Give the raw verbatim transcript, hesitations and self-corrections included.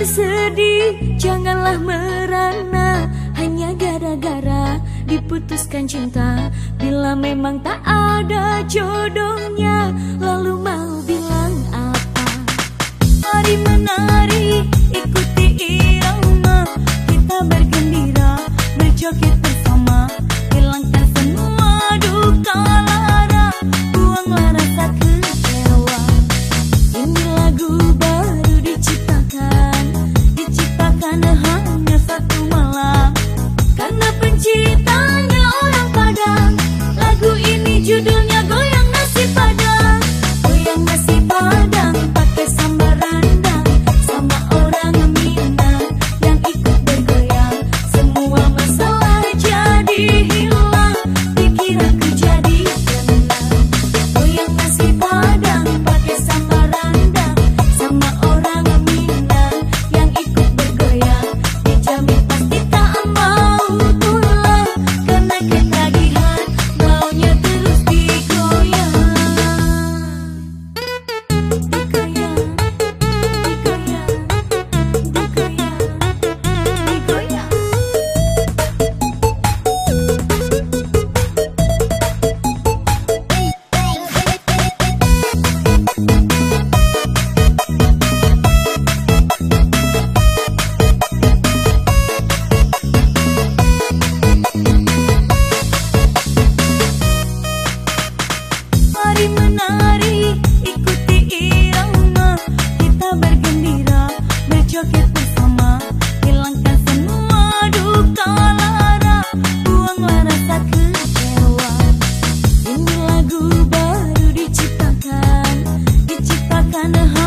bersedih, janganlah merana hanya gara-gara diputuskan cinta. Bila memang tak ada jodohnya, lalu mau bilang apa? Mari menari, ikuti irama, kita bergembira, berjoget bersama, hilangkan semua duka lara, buanglah rasa kecewa. Ini lagu baru diciptakan, diciptakan hanya satu malam, karena penciptanya orang Padang. Lagu ini judulnya Goyang Nasi Padang. Goyang nasi Padang pakai sambal rendang, sama orang Minang yang ikut bergoyang. Semua masalah jadi hilang, pikiranku jadi tenang. Goyang nasi Padang pakai sambal rendang, sama orang Minang yang ikut bergoyang. Dijamin pasti tak mau pulang, karena ketagihan maunya terus digoyang. Digoyang, digoyang, digoyang, digoyang. Mari menari, ikuti irama, kita bergembira, berjoget bersama, hilangkan semua duka lara, buanglah rasa kecewa. Ini lagu baru diciptakan, diciptakan